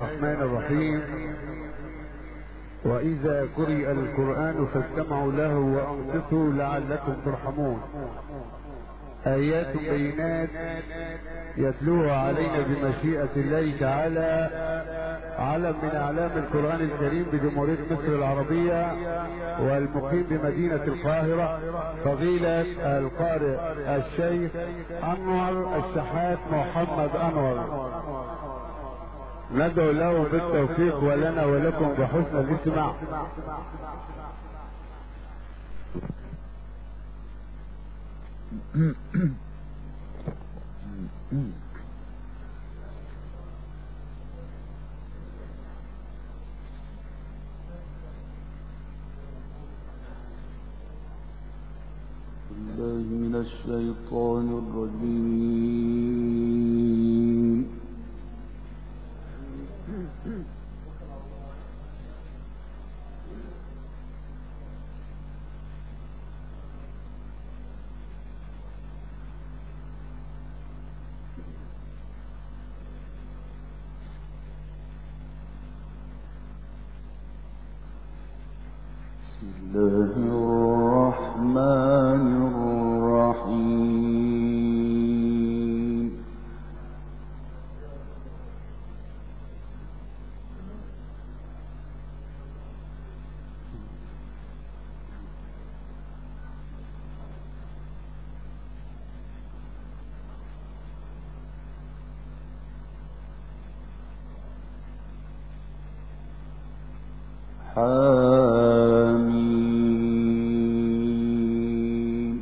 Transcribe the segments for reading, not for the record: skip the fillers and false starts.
الرحمن الرحيم. وإذا قرئ القرآن فاستمعوا له وأنصتوا لعلكم ترحمون. آيات بينات يتلوها علينا بمشيئة الله تعالى علم من أعلام القرآن الكريم بجمهورية مصر العربية والمقيم بمدينة القاهرة، فضيلة القارئ الشيخ أنور الشحات محمد أنور. ندعو له بالتوفيق ولنا ولكم بحسن الاستماع. بالله من الشيطان الرجيم. بسم الله الرحمن الرحيم. حميم.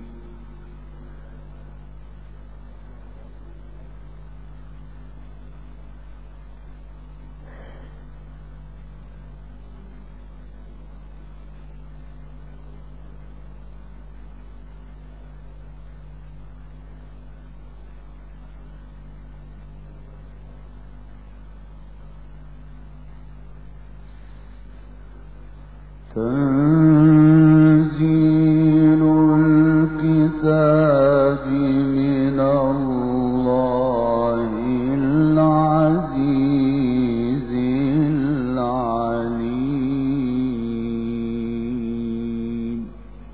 تنزيل الكتاب من الله العزيز العليم.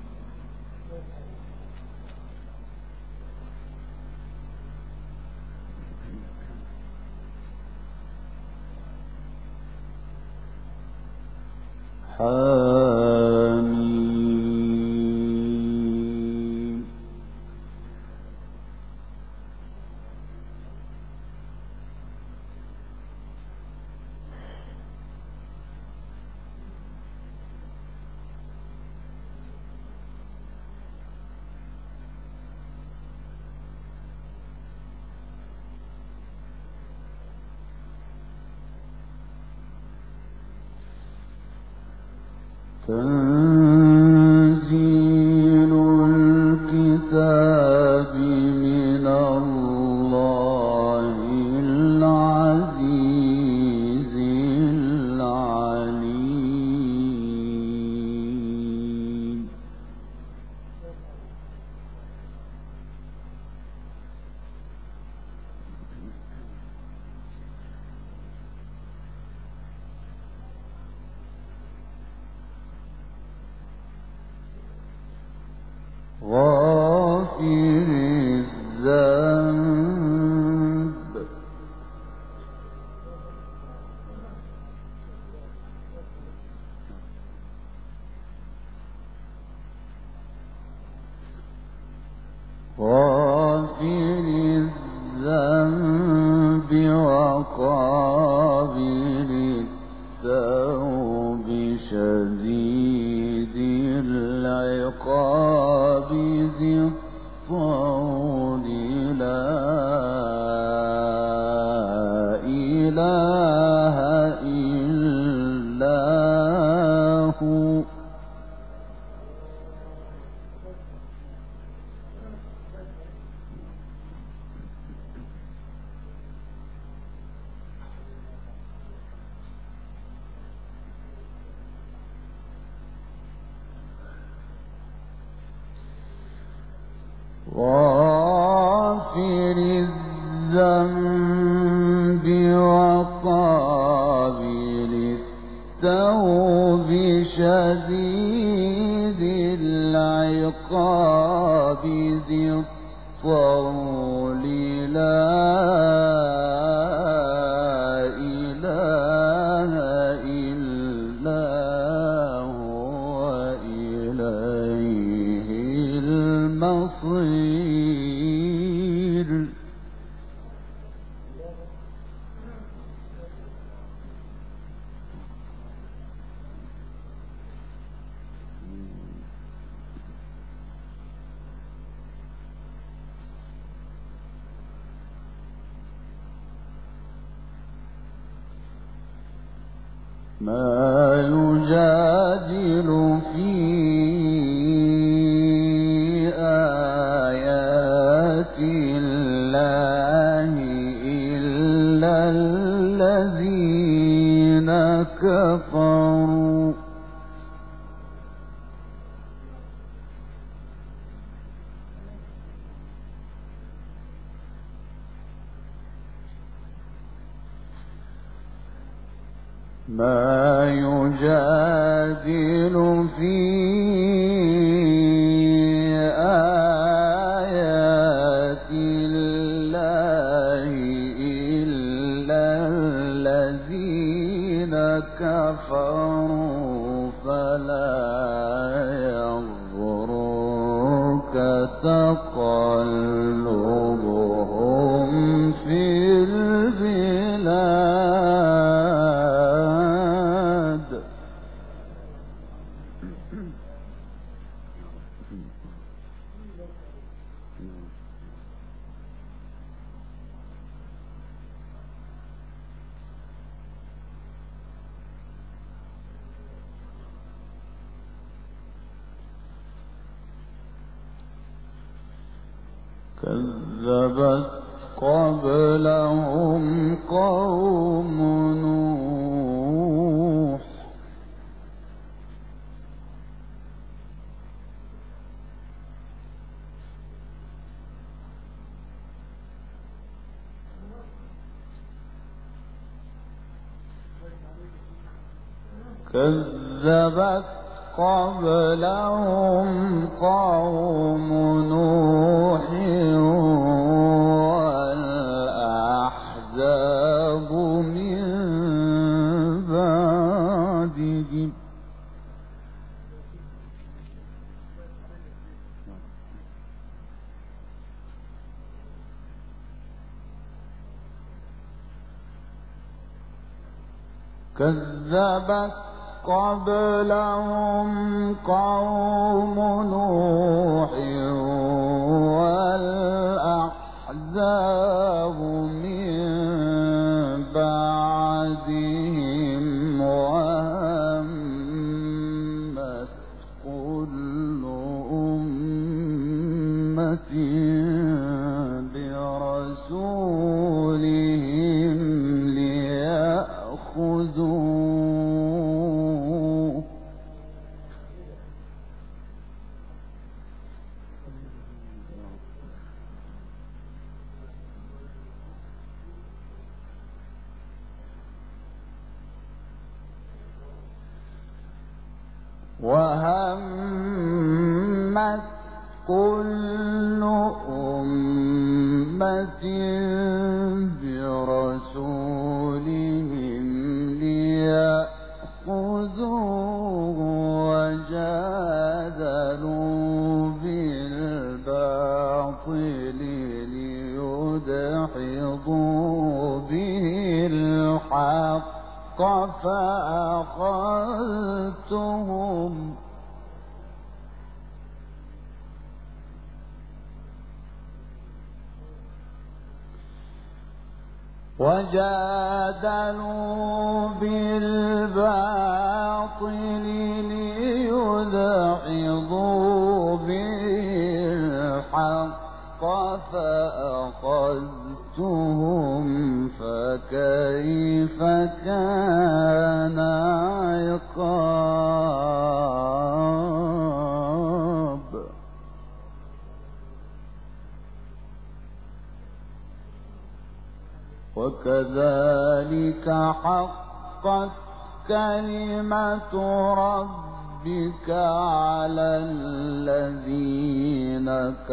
حميم. تنزيل الكتاب من الله العزيز العليم. غافر الذنب وقابل التوب شديد العقاب ذي الطول لا إله إلا هو. غافر الذنب وقابل بشديد العقاب ذي الطول لا إله إلا هو إليه المصير. ما يجادل في آيات الله إلا الذين كفروا ما يجادل في آيات الله إلا الذين كفروا فلا يغرك تقلبهم في البلاد. كذبت قبلهم قوم نوح كذبت قبلهم قوم نوح والأحزاب من بعدهم كذبت قبلهم قوم نوح والأحزاب من بعدهم وهمت كل أمة برسولهم ليأخذوه وهمت كل أمة برسولهم ليأخذوه وجادلوا بالباطل ليدحضوا به الحق فأخذتهم وجادلوا بالباطل ليدحضوا به الحق فأخذتهم فكيف كان عقاب. وكذلك حقت كلمة ربك على الذين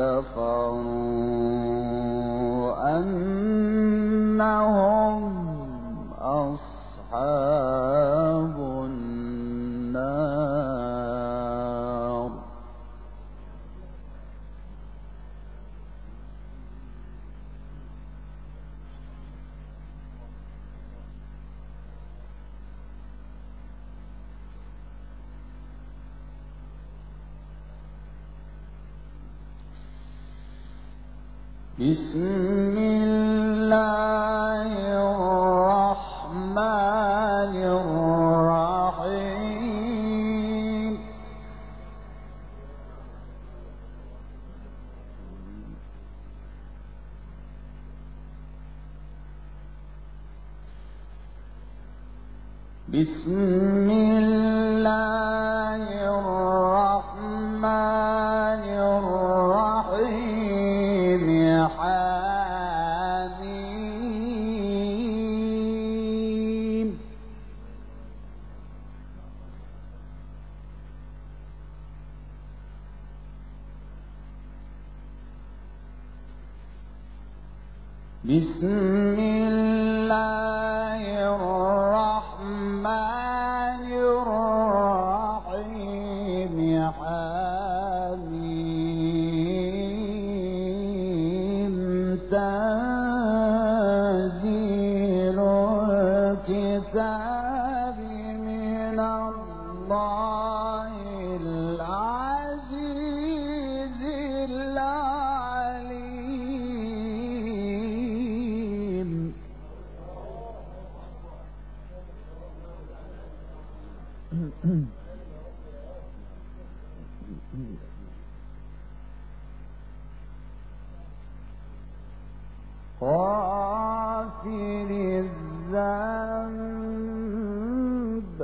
كفروا أنهم أصحاب النار. بسم الله الرحمن الرحيم. بسم الله الرحمن الرحيم. حميم. بسم الله الرحمن الرحيم. حميم. تنزيل الكتاب من الله العزيز العليم. غافر الذنب.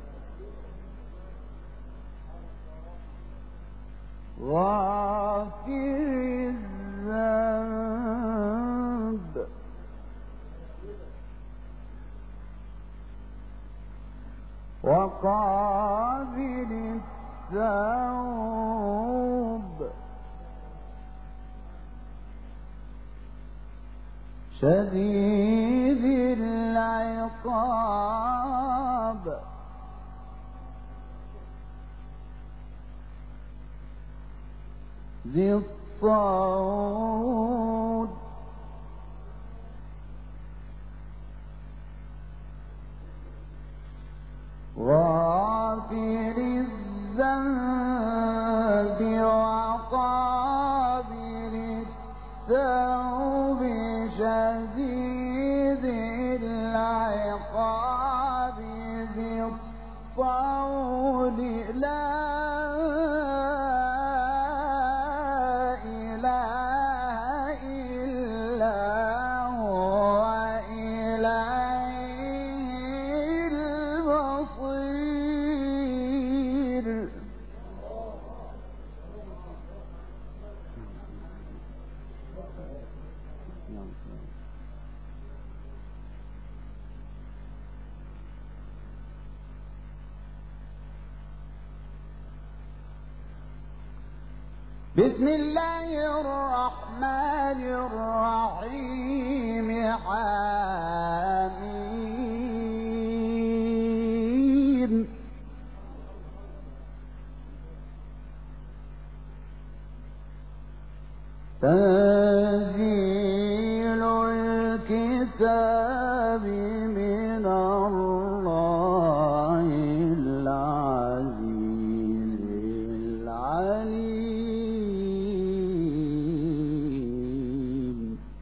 غافر الذنب. وقابل التوب. شديد العقاب. ذي الطول. غافر الذنب وقابل التوب. شديد العقاب. ذي الطول. لا إله إلا هو إليه المصير. بسم الله الرحمن الرحيم. حميم. تنزيل الكتاب من الله العزيز العليم.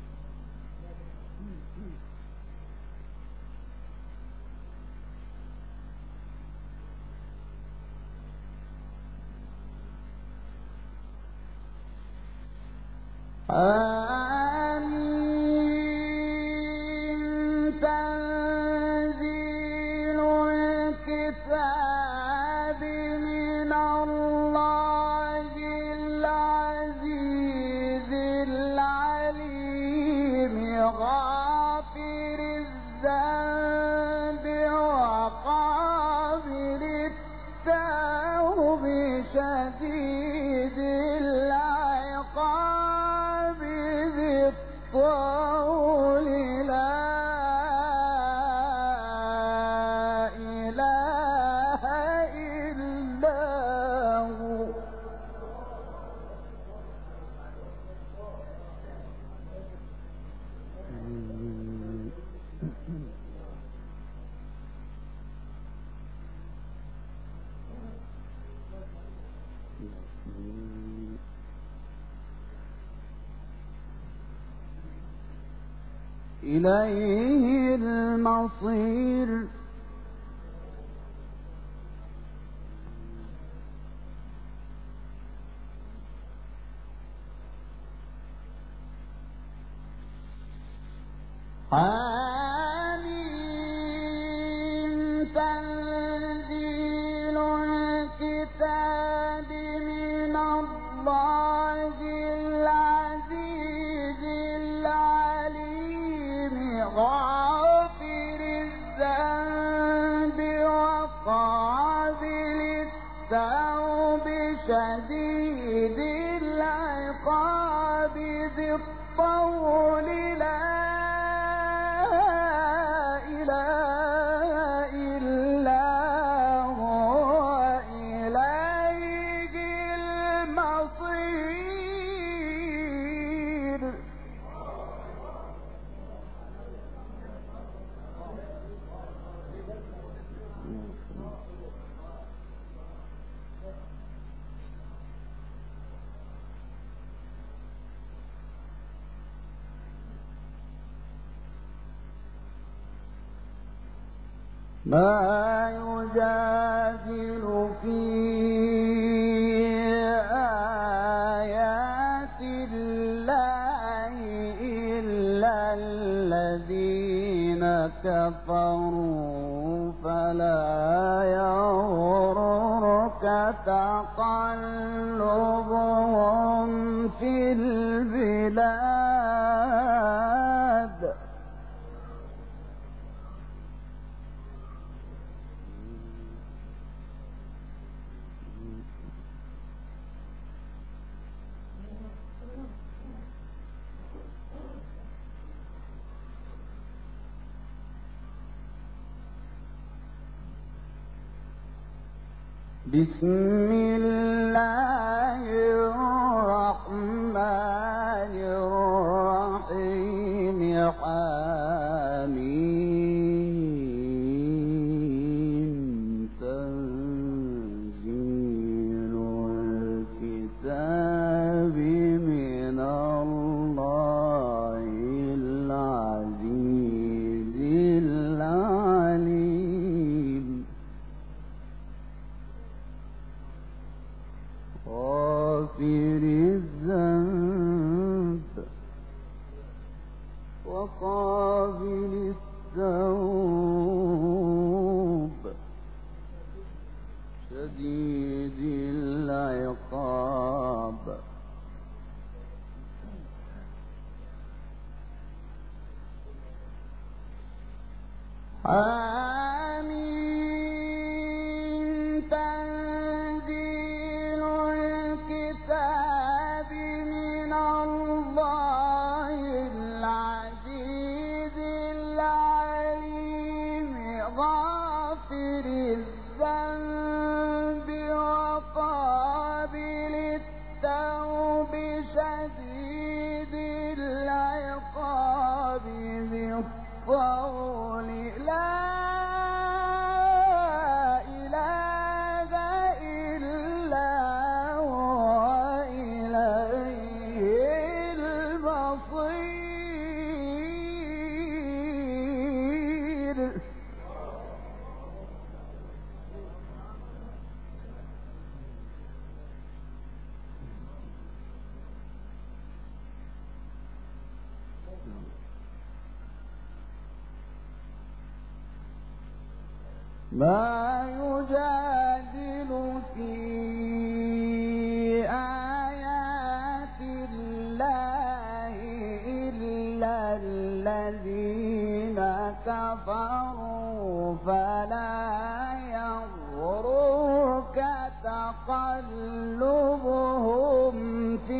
آمين. تنزيل الكتاب من الله العزيز العليم. غافر الذنب وقابل إليه المصير آمين تنزيل الكتاب من الله العزيز العليم غافر الذنب وقابل التوب شديد العقاب ذي الطول لا إله إلا هو إليه المصير ما يجادل في آيات الله إلا الذين كفروا فلا يغررك تقلبهم في البلاد بسم الله الرحمن الرحيم حميم تنزيل الكتاب من الله العزيز العليم غافر الذنب وقابل التوب شديد العقاب آمين تنزيل الكتاب من الله العزيز العليم غافر الذنب وقابل التوب شديد العقاب ذي الطول لا إله إلا هو إليه المصير ما يجادل في آيات الله إلا الذين كفروا فلا يغررك تقلبهم في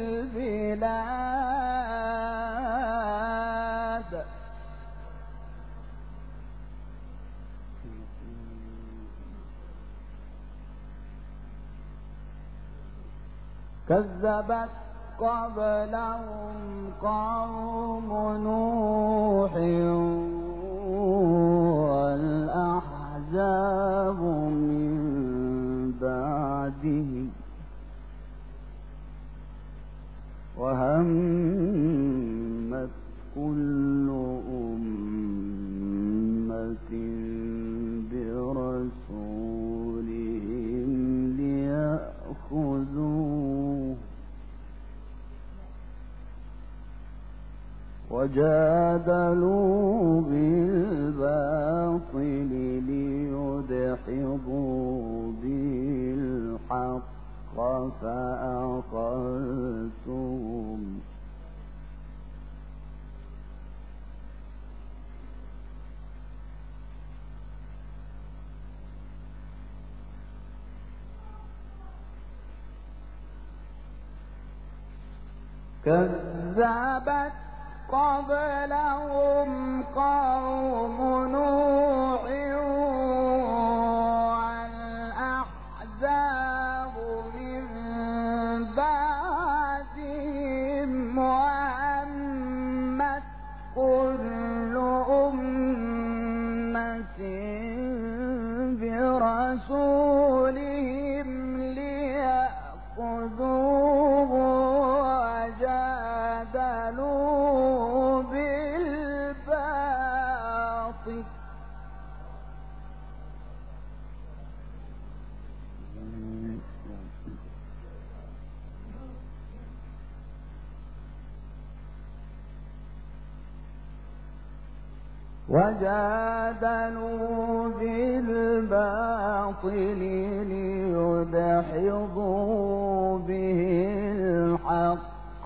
البلاد كذبت قبلهم قوم نوح والأحزاب من بعده وهمت كل وجادلوا بالباطل ليدحضوا به الحق فأخذتهم كذبت قبلهم قوم نوح والأحزاب من بعدهم وهمت كل أمة برسولهم ليأخذوه وجادلوا بالباطل ليدحضوا به الحق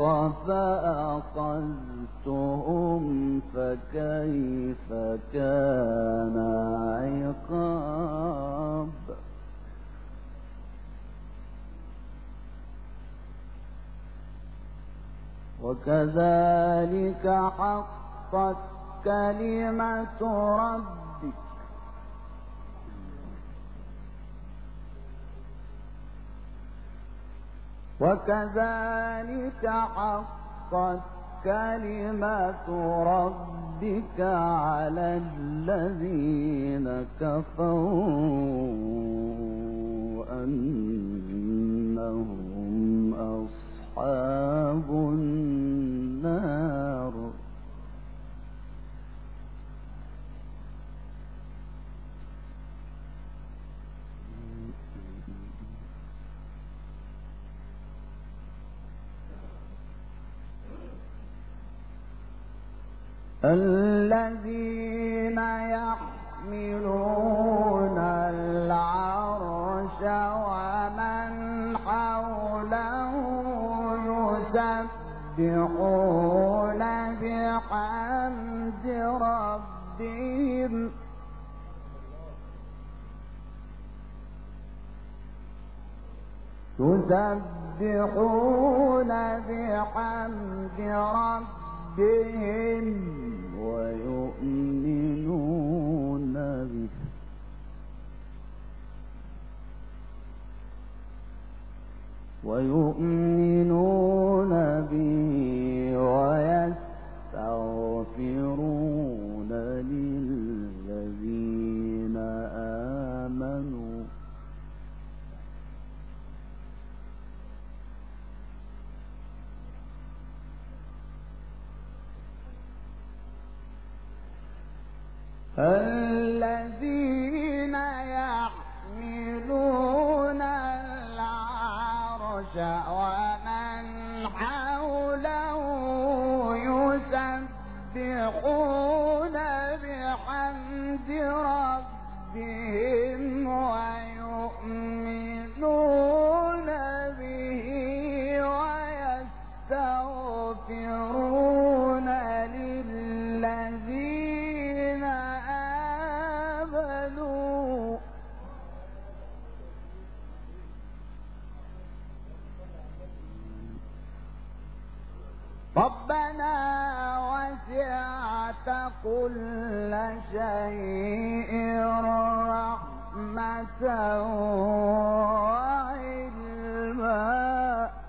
فأخذتهم فكيف كان عقاب وكذلك حقت كلمة ربك وكذلك حقت كلمة ربك على الذين كفروا أنهم أصحاب النار الذين يحملون العرش ومن حوله يسبحون بحمد ربهم ويؤمنون به ويستغفرون للذين آمنوا الذين يحملون العرش ومن حوله يسبحون بحمد ربهم ويؤمنون به ويستغفرون للذين آمنوا ربنا وسعت كل شيء رحمة وعلما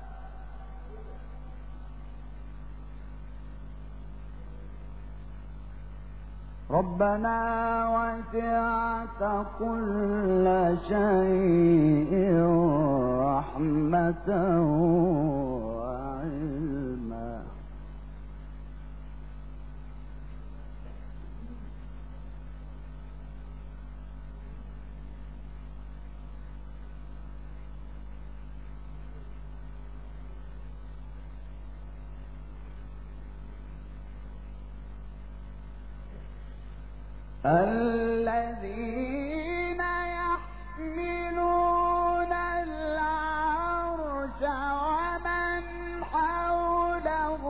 ربنا وسعت كل شيء رحمة وعلما الذين يحملون العرش ومن حوله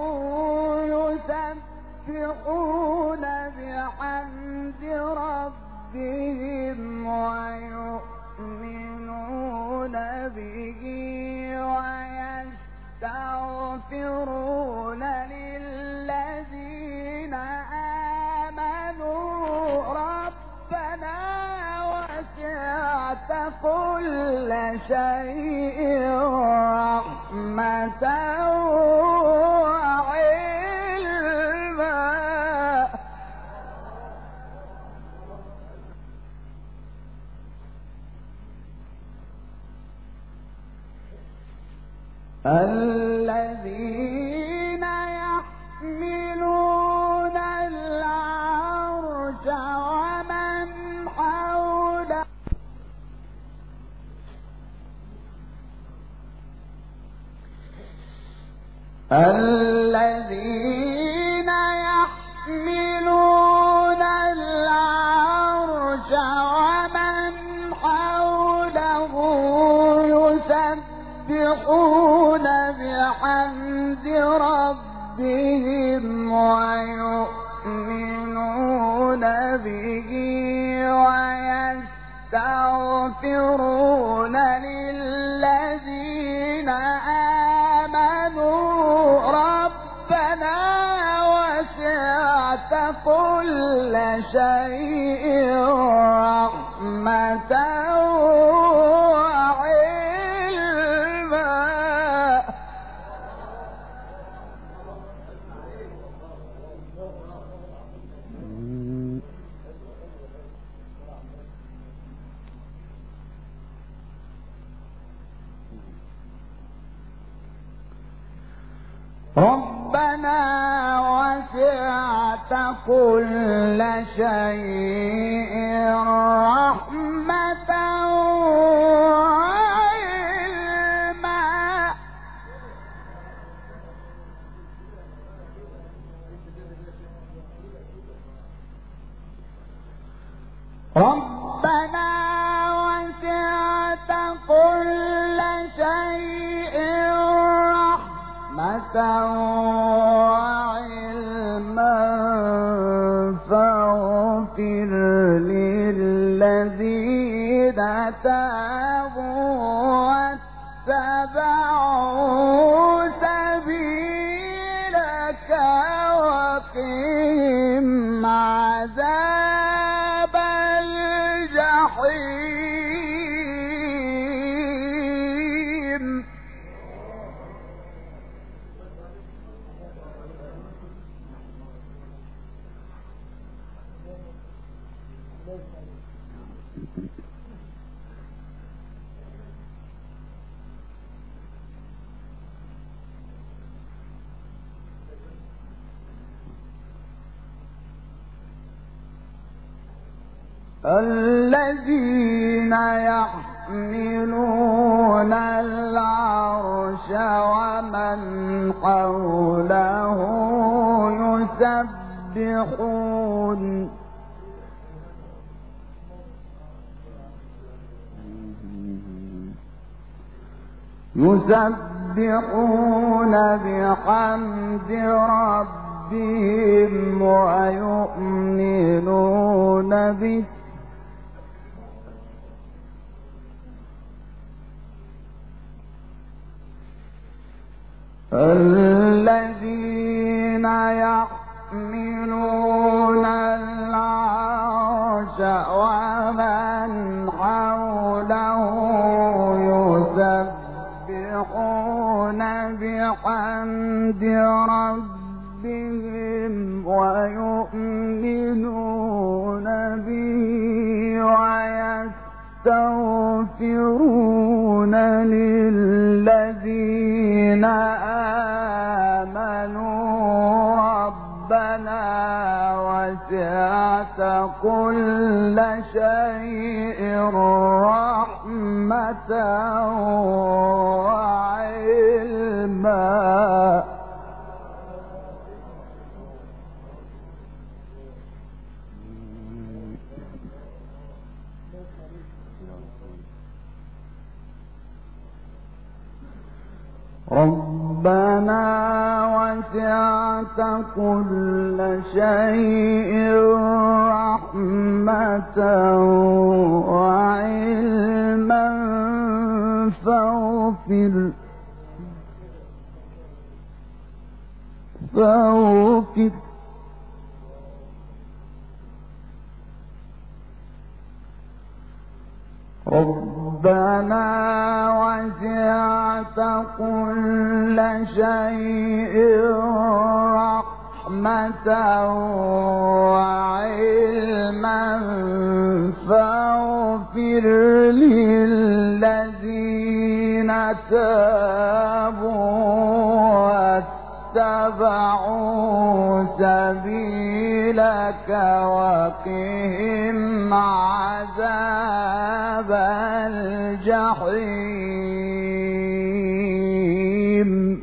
يسبحون بحمد ربهم ويؤمنون به ويستغفرون للذين آمنوا ربنا وسعت كل شيء رحمة وعلما الذين يحملون العرش ومن حوله الذين يحملون العرش ومن حوله يسبحون بحمد ربهم ويؤمنون به ويستغفرون للذين آمنوا ربنا وسعت كل شيء رحمة وعلما ربنا وسعت كل شيء رحمة وعلما ربنا وسعت كل شيء رحمة وعلما فاغفر للذين تابوا واتبعوا سبيلك وقهم عذاب الجحيم الذين يحملون العرش ومن حوله يسبحون بحمد ربهم ويؤمنون به الذين يحملون العرش ومن حوله يسبحون بحمد ربهم ويؤمنون به ويستغفرون للذين آمنوا ربنا وسعت كل شيء رحمة وعلما ربنا وسعت كل شيء رحمة وعلما فاغفر ربنا وسعت كل شيء رحمة وعلما فاغفر للذين تابوا واتبعوا سبيلك وقهم عذاب الجحيم.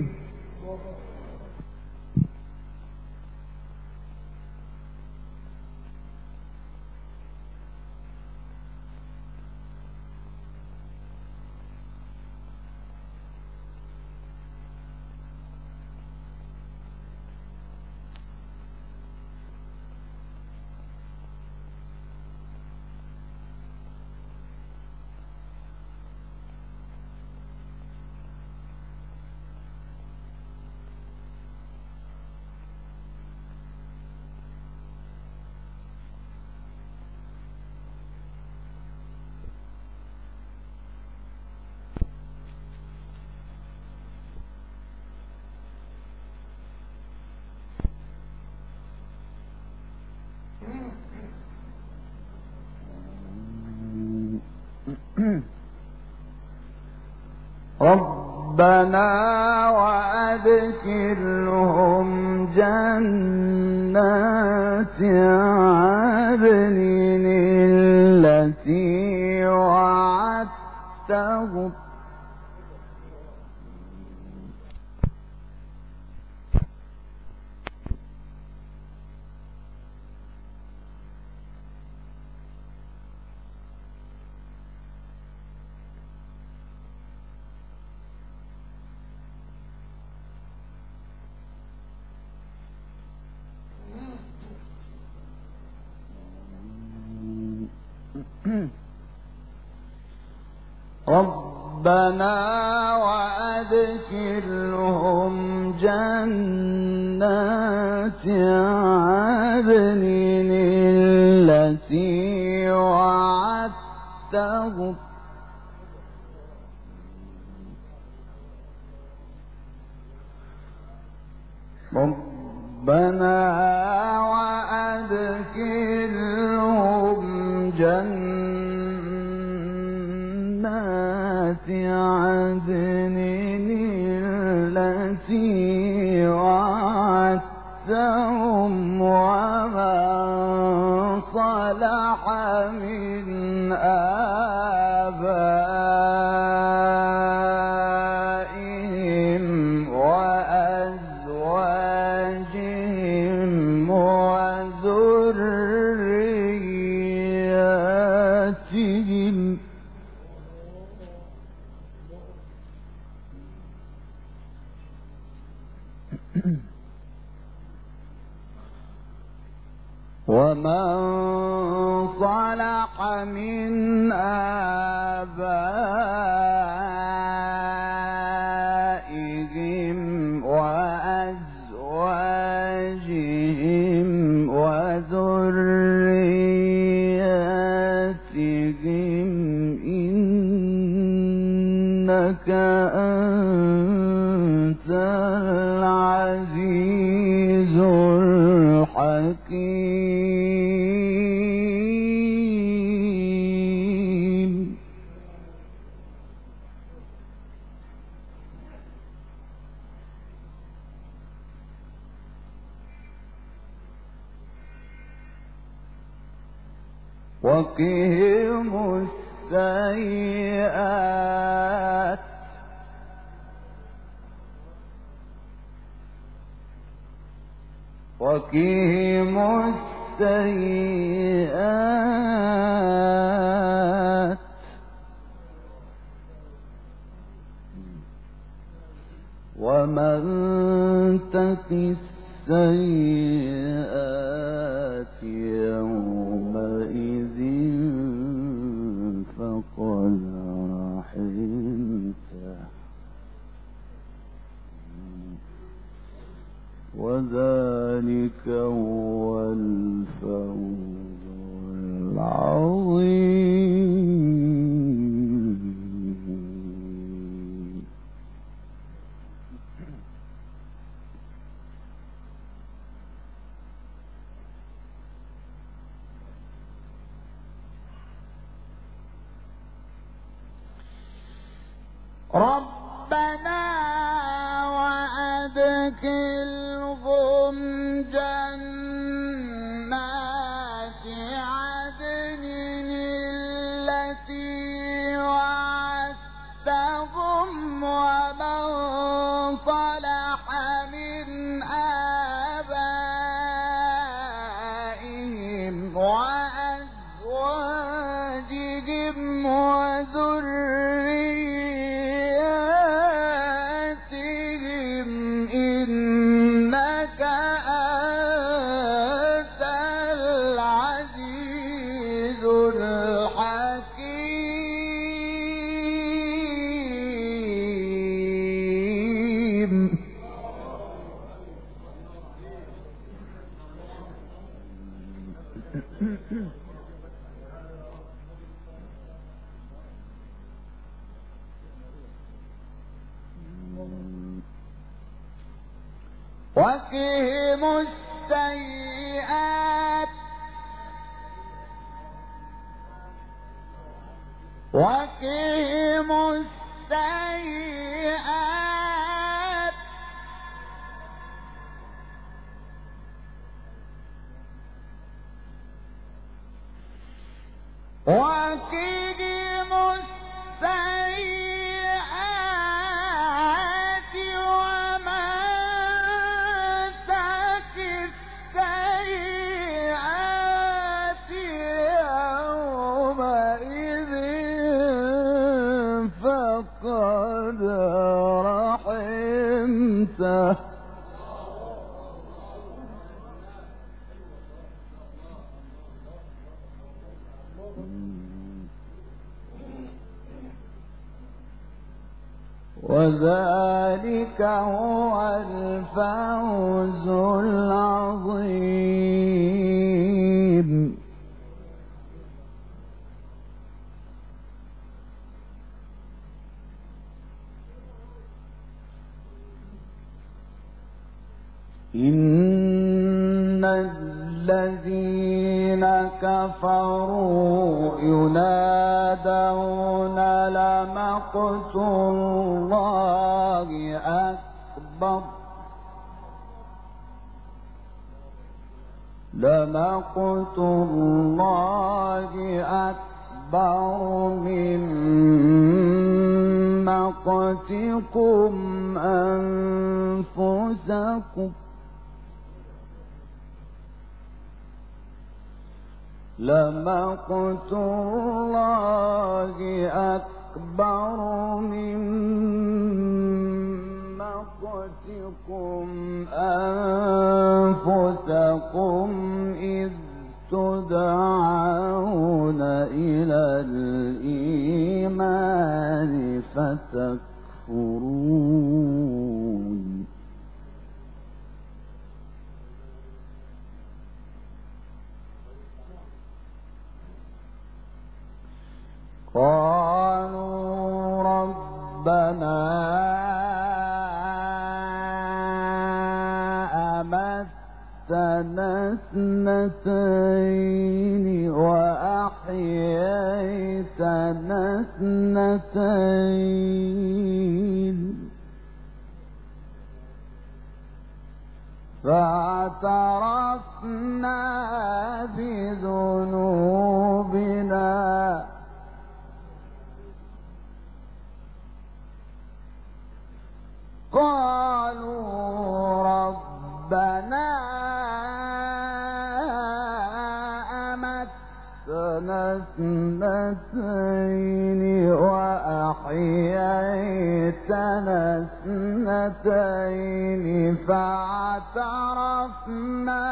ربنا وأدخلهم جنات عدن التي وعدتهم ربنا وأدخلهم جنات عدن التي وعدتهم ربنا وأدخلهم جنات عدن التي وعدتهم ومن صلح من آبائهم وأزواجهم وذرياتهم ومن صلح من آبائهم وأزواجهم وذرياتهم إنك أنت العزيز الحكيم. وقهم السيئات وقهم السيئات السيئات يومئذ فقد رحمته وذلك هو الفوز العظيم. ربنا وأدخلهم جنات عدن التي وعدتهم ومن صلح من آبائهم وأزواجهم وذرياتهم إنك أنت العزيز الحكيم. وقهم السيئات وقهم السيئات وقهم السيئات ومن تق السيئات يومئذ فقد رحمته وذلك هو الفوز العظيم. إن الذين كفروا ينادون لمقت الله أكبر لمقت الله أكبر من مقتكم أنفسكم لمقت الله أكبر من مقتكم أنفسكم إذ تدعون إلى الإيمان فتكفرون قالوا ربنا أمتنا اثنتين وأحييتنا اثنتين فاعترفنا بذنوبنا قالوا ربنا أمتنا اثنتين وأحييتنا اثنتين فاعترفنا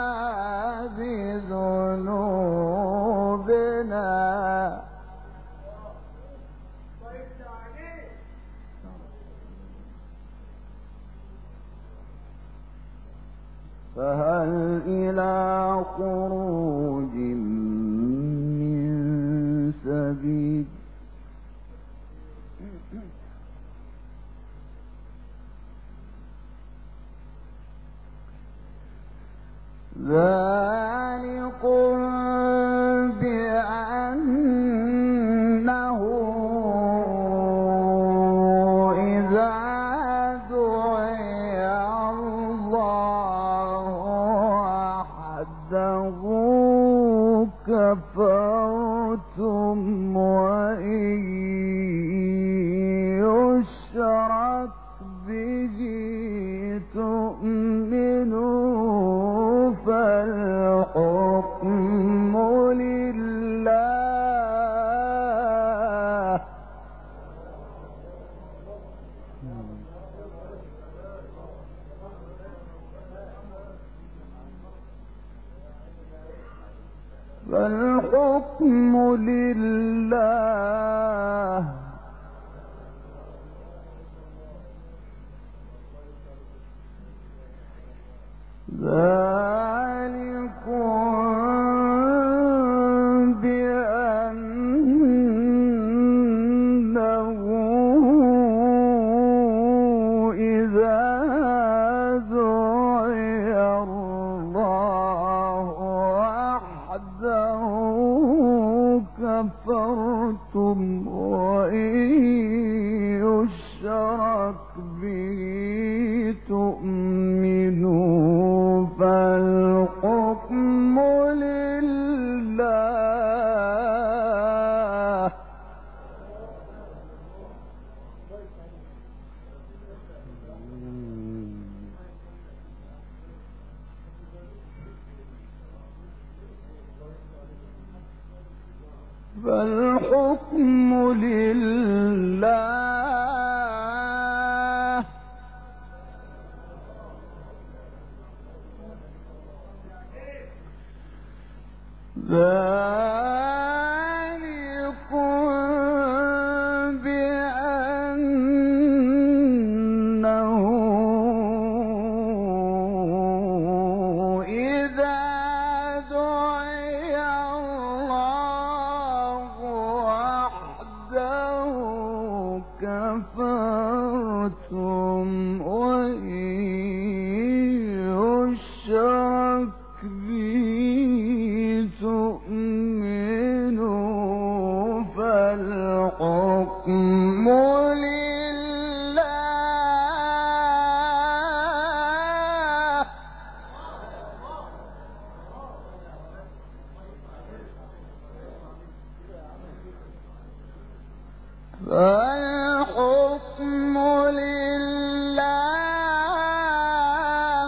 بذنوبنا فهل إلى خروج من سبيل ذلكم بأنه إذا دعي الله وحده كفرتم وإن يشرك به تؤمنوا فالحكم لله فالحكم لله ذلكم بأنه إذا دعي الله وحده كفرتم وإن يشرك به تؤمنوا فالحكم لله فالحكم لله ذلكم بأنه إذا دعي الله وحده كفرتم وإن يشرك به تؤمنوا فالحكم لله فالحكم لله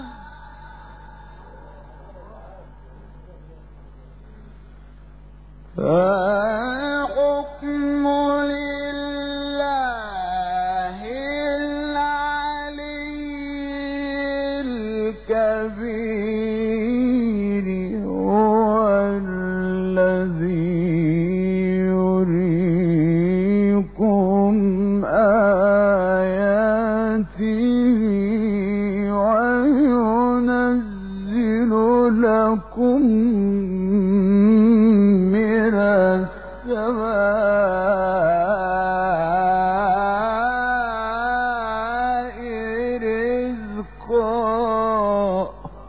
فالحكم لله العلي الكبير هو الذي يريكم آياته وينزل لكم من السماء رزقا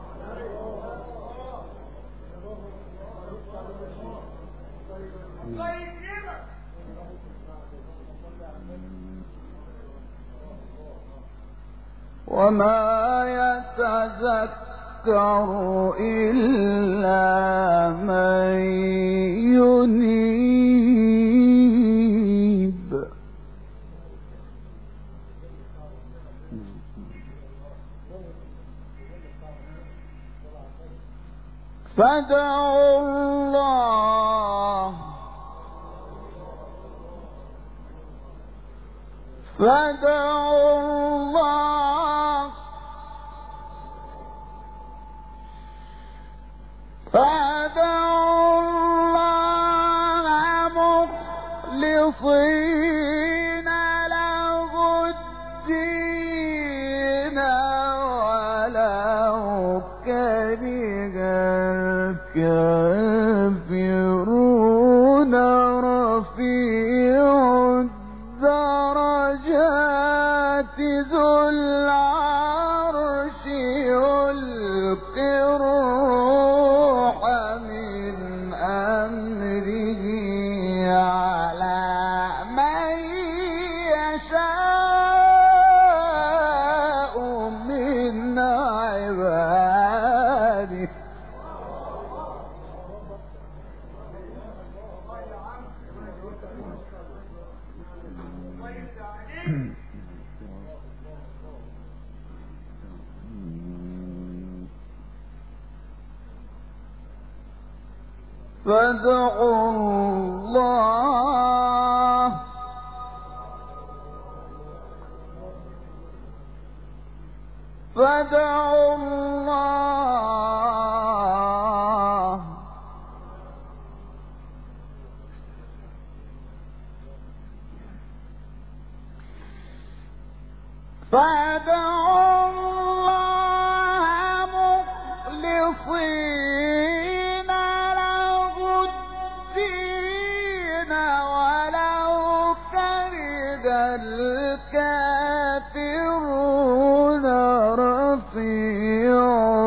وما يتذكر إلا من ينيب فادعوا الله فادعوا الله مخلصين له الدين ولو كره الكافرون رفيع الدرجات ذو العرش يلقي الروح من أمره على من يشاء من عباده فادعوا الله فادعوا الله فادعوا الله مخلصين له الدين ولو كره الكافرون رفيع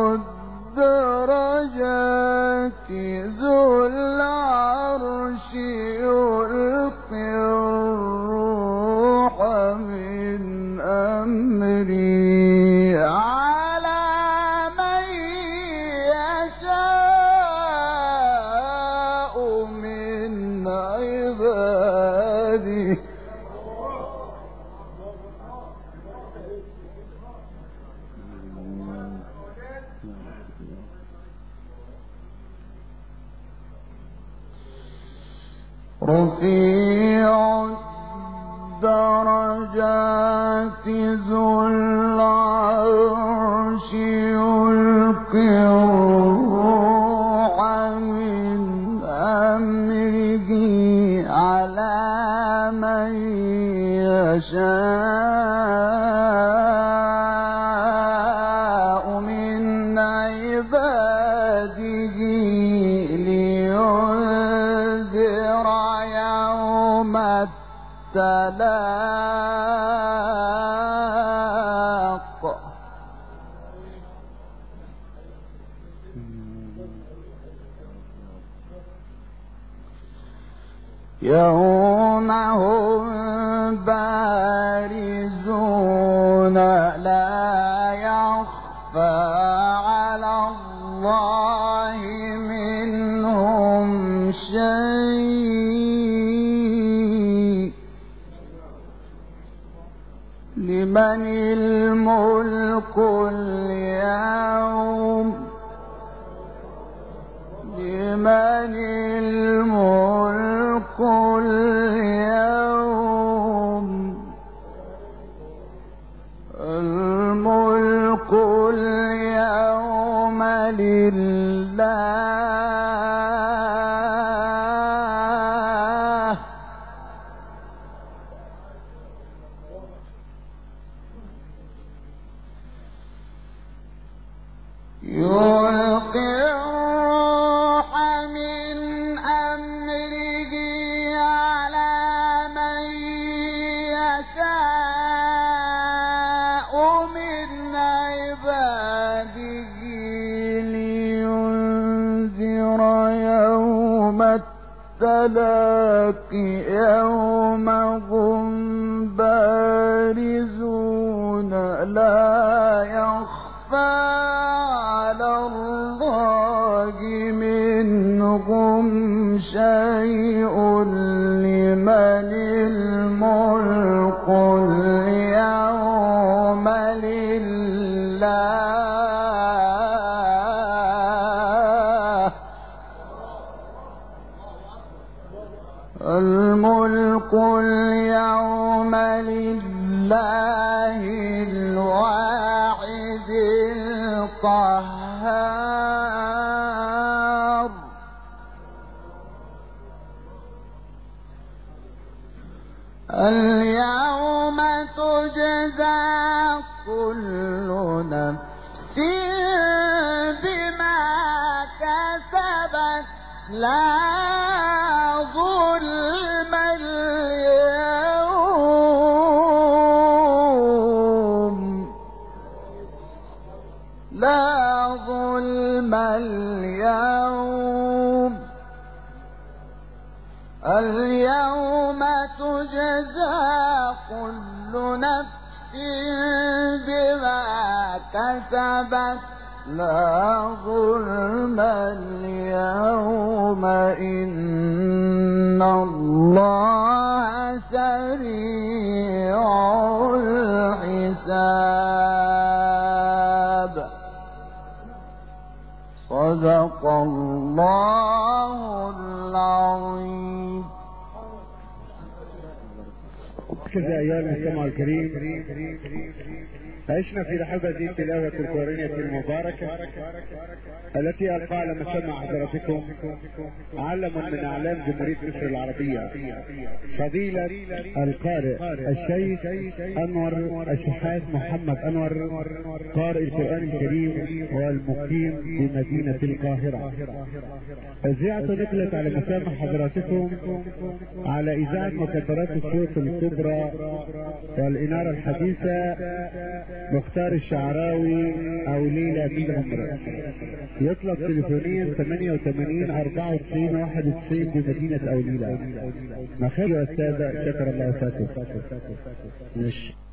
الدرجات ذو العرش يلقي الروح من أمري على من يشاء من عباده رفيع الدرجات ذو العرش يلقي الروح من أمره على من يشاء من عباده لينذر يوم التلاق يوم هم بارزون لا يخفى على الله منهم شيء لمن الملك اليوم لمن الملك اليوم الملك اليوم لله يلقي الروح من أمره على من يشاء من عباده لينذر يوم التلاق يوم هم بارزون لا يخفى على الله منهم شيء لمن الملك اليوم لله الملك اليوم لله الواحد القهار اليوم تجزى كل نفس بما كسبت لا ظلم اليوم لا ظلم اليوم تجزى كل نفس بما كسبت لا ظلم اليوم إن الله سريع الحساب صدق الله العظيم. كذا أيها المستمع الكريم، عشنا في رحابة التلاوة القرآنية المباركة التي ألقى على مسمع حضراتكم علم من أعلام جمهورية مصر العربية، فضيلة القارئ الشيخ أنور الشحات محمد أنور، قارئ القرآن الكريم والمقيم بمدينة القاهرة. إذاعة نقلت على مسامع حضراتكم على إذاعة مكبرات الصوت الكبرى والإنارة الحديثة مختار الشعراوي أو ليلى مين عمرة. يطلب تليفونيا 88 94 91 بمدينة أوليلة. مخارج السادة، شكر الله وفاته.